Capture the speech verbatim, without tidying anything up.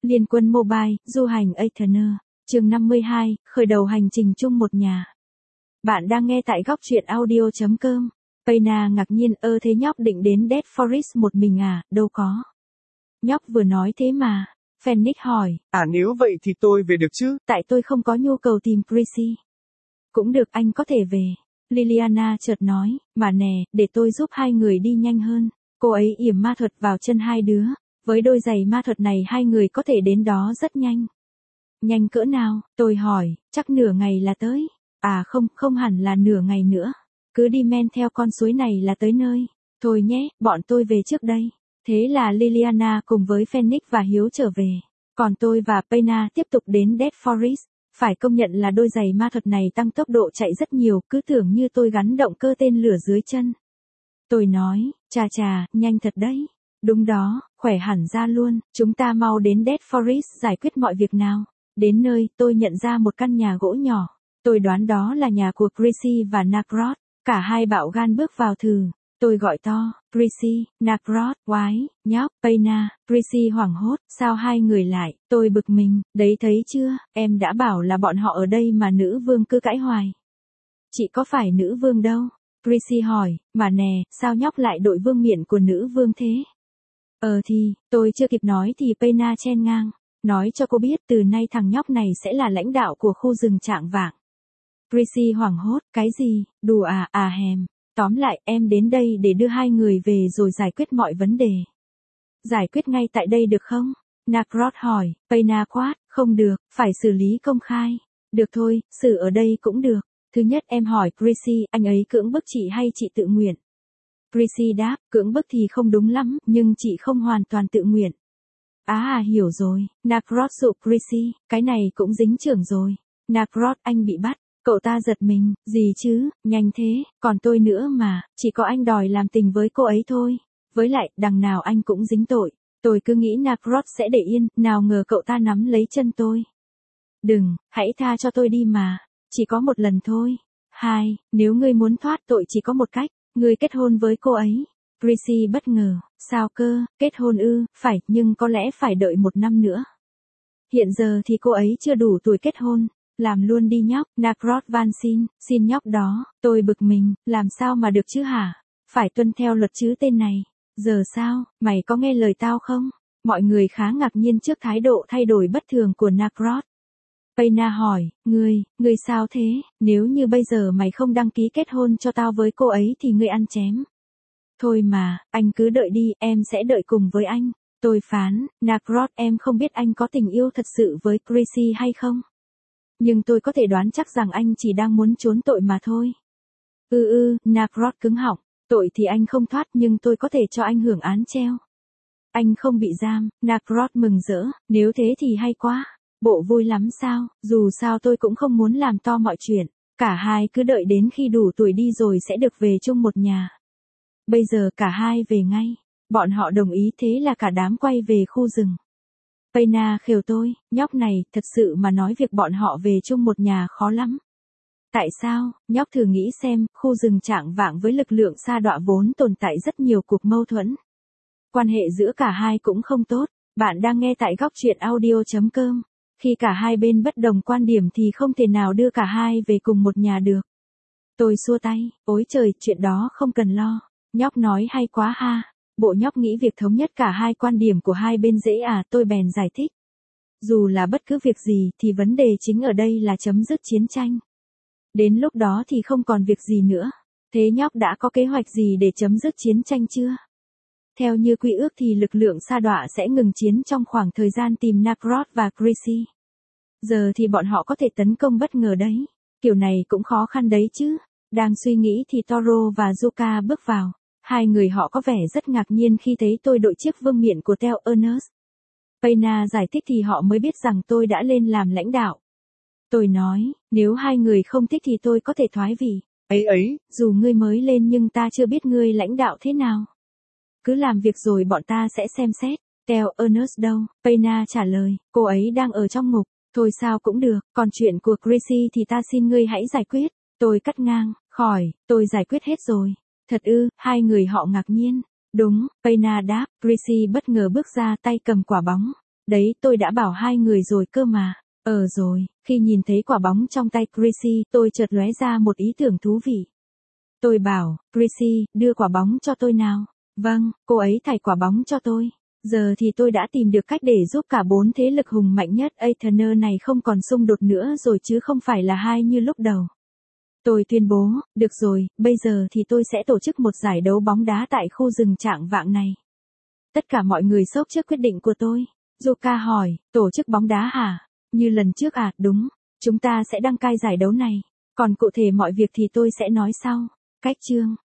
Liên quân mobile, du hành Aetherner. Chương năm mươi hai, khởi đầu hành trình chung một nhà. Bạn đang nghe tại góc truyện audio chấm com. Payna ngạc nhiên, ơ thế nhóc định đến Dead Forest một mình à, đâu có. Nhóc vừa nói thế mà. Phoenix hỏi. À nếu vậy thì tôi về được chứ? Tại tôi không có nhu cầu tìm Chrissy. Cũng được, anh có thể về. Liliana chợt nói, mà nè, để tôi giúp hai người đi nhanh hơn. Cô ấy yểm ma thuật vào chân hai đứa. Với đôi giày ma thuật này hai người có thể đến đó rất nhanh. Nhanh cỡ nào, tôi hỏi, chắc nửa ngày là tới. À không, không hẳn là nửa ngày nữa. Cứ đi men theo con suối này là tới nơi. Thôi nhé, bọn tôi về trước đây. Thế là Liliana cùng với Phoenix và Hiếu trở về. Còn tôi và Payna tiếp tục đến Dead Forest. Phải công nhận là đôi giày ma thuật này tăng tốc độ chạy rất nhiều, cứ tưởng như tôi gắn động cơ tên lửa dưới chân. Tôi nói, chà chà, nhanh thật đấy. Đúng đó, khỏe hẳn ra luôn, chúng ta mau đến Dead Forest giải quyết mọi việc nào. Đến nơi, tôi nhận ra một căn nhà gỗ nhỏ. Tôi đoán đó là nhà của Chrissy và Nakrod. Cả hai bạo gan bước vào thử. Tôi gọi to, Chrissy, Nakrod, quái, nhóc, Payna. Chrissy hoảng hốt, sao hai người lại, tôi bực mình, đấy thấy chưa, em đã bảo là bọn họ ở đây mà nữ vương cứ cãi hoài. Chị có phải nữ vương đâu? Chrissy hỏi, mà nè, sao nhóc lại đội vương miện của nữ vương thế? Ờ thì, tôi chưa kịp nói thì Payna chen ngang. Nói cho cô biết từ nay thằng nhóc này sẽ là lãnh đạo của khu rừng Trạng Vạng. Chrissy hoảng hốt, cái gì, đùa à, à hèm. Tóm lại, em đến đây để đưa hai người về rồi giải quyết mọi vấn đề. Giải quyết ngay tại đây được không? Nakrod hỏi, Payna quát, không được, phải xử lý công khai. Được thôi, xử ở đây cũng được. Thứ nhất em hỏi Chrissy, anh ấy cưỡng bức chị hay chị tự nguyện? Chrissy đáp, cưỡng bức thì không đúng lắm, nhưng chị không hoàn toàn tự nguyện. À, à hiểu rồi, Nakrod dụ Chrissy, cái này cũng dính trưởng rồi. Nakrod, anh bị bắt. Cậu ta giật mình, gì chứ, nhanh thế, còn tôi nữa mà, chỉ có anh đòi làm tình với cô ấy thôi. Với lại, đằng nào anh cũng dính tội. Tôi cứ nghĩ Nakrod sẽ để yên, nào ngờ cậu ta nắm lấy chân tôi. Đừng, hãy tha cho tôi đi mà, chỉ có một lần thôi. Hai, nếu ngươi muốn thoát tội chỉ có một cách, ngươi kết hôn với cô ấy. Chrissy bất ngờ, sao cơ, kết hôn ư, phải, nhưng có lẽ phải đợi một năm nữa. Hiện giờ thì cô ấy chưa đủ tuổi kết hôn. Làm luôn đi nhóc, Nakrod van xin, xin nhóc đó, tôi bực mình, làm sao mà được chứ hả? Phải tuân theo luật chứ tên này. Giờ sao, mày có nghe lời tao không? Mọi người khá ngạc nhiên trước thái độ thay đổi bất thường của Nakrod. Payna hỏi, ngươi, ngươi sao thế, nếu như bây giờ mày không đăng ký kết hôn cho tao với cô ấy thì ngươi ăn chém. Thôi mà, anh cứ đợi đi, em sẽ đợi cùng với anh. Tôi phán, Nakrod, em không biết anh có tình yêu thật sự với Chrissy hay không? Nhưng tôi có thể đoán chắc rằng anh chỉ đang muốn trốn tội mà thôi. Ừ ừ, Nakrod cứng họng, tội thì anh không thoát nhưng tôi có thể cho anh hưởng án treo. Anh không bị giam, Nakrod mừng rỡ, nếu thế thì hay quá. Bộ vui lắm sao, dù sao tôi cũng không muốn làm to mọi chuyện. Cả hai cứ đợi đến khi đủ tuổi đi rồi sẽ được về chung một nhà. Bây giờ cả hai về ngay. Bọn họ đồng ý, thế là cả đám quay về khu rừng. Payna khều tôi, nhóc này, thật sự mà nói việc bọn họ về chung một nhà khó lắm. Tại sao, nhóc thử nghĩ xem, khu rừng Trạng Vạng với lực lượng sa đọa vốn tồn tại rất nhiều cuộc mâu thuẫn. Quan hệ giữa cả hai cũng không tốt, bạn đang nghe tại góc truyện audio chấm com. Khi cả hai bên bất đồng quan điểm thì không thể nào đưa cả hai về cùng một nhà được. Tôi xua tay, ôi trời, chuyện đó không cần lo. Nhóc nói hay quá ha. Bộ nhóc nghĩ việc thống nhất cả hai quan điểm của hai bên dễ à, tôi bèn giải thích. Dù là bất cứ việc gì thì vấn đề chính ở đây là chấm dứt chiến tranh. Đến lúc đó thì không còn việc gì nữa. Thế nhóc đã có kế hoạch gì để chấm dứt chiến tranh chưa? Theo như quy ước thì lực lượng sa đọa sẽ ngừng chiến trong khoảng thời gian tìm Nakrod và Chrissy. Giờ thì bọn họ có thể tấn công bất ngờ đấy. Kiểu này cũng khó khăn đấy chứ. Đang suy nghĩ thì Toro và Zuka bước vào. Hai người họ có vẻ rất ngạc nhiên khi thấy tôi đội chiếc vương miện của Theo Ernest. Payna giải thích thì họ mới biết rằng tôi đã lên làm lãnh đạo. Tôi nói, nếu hai người không thích thì tôi có thể thoái vị. Ấy ấy, dù ngươi mới lên nhưng ta chưa biết ngươi lãnh đạo thế nào. Cứ làm việc rồi bọn ta sẽ xem xét. Theo Ernest đâu? Payna trả lời, cô ấy đang ở trong ngục. Thôi sao cũng được, còn chuyện của Chrissy thì ta xin ngươi hãy giải quyết. Tôi cắt ngang, khỏi, tôi giải quyết hết rồi. Thật ư, hai người họ ngạc nhiên. Đúng, Payna đáp, Chrissy bất ngờ bước ra tay cầm quả bóng. Đấy, tôi đã bảo hai người rồi cơ mà. Ờ rồi, khi nhìn thấy quả bóng trong tay Chrissy, tôi chợt lóe ra một ý tưởng thú vị. Tôi bảo, Chrissy, đưa quả bóng cho tôi nào. Vâng, cô ấy thảy quả bóng cho tôi. Giờ thì tôi đã tìm được cách để giúp cả bốn thế lực hùng mạnh nhất Aetherner này không còn xung đột nữa rồi chứ không phải là hai như lúc đầu. Tôi tuyên bố, được rồi, bây giờ thì tôi sẽ tổ chức một giải đấu bóng đá tại khu rừng Trạng Vạng này. Tất cả mọi người sốc trước quyết định của tôi. Yuka hỏi, tổ chức bóng đá hả? Như lần trước à, đúng. Chúng ta sẽ đăng cai giải đấu này. Còn cụ thể mọi việc thì tôi sẽ nói sau. Cách chương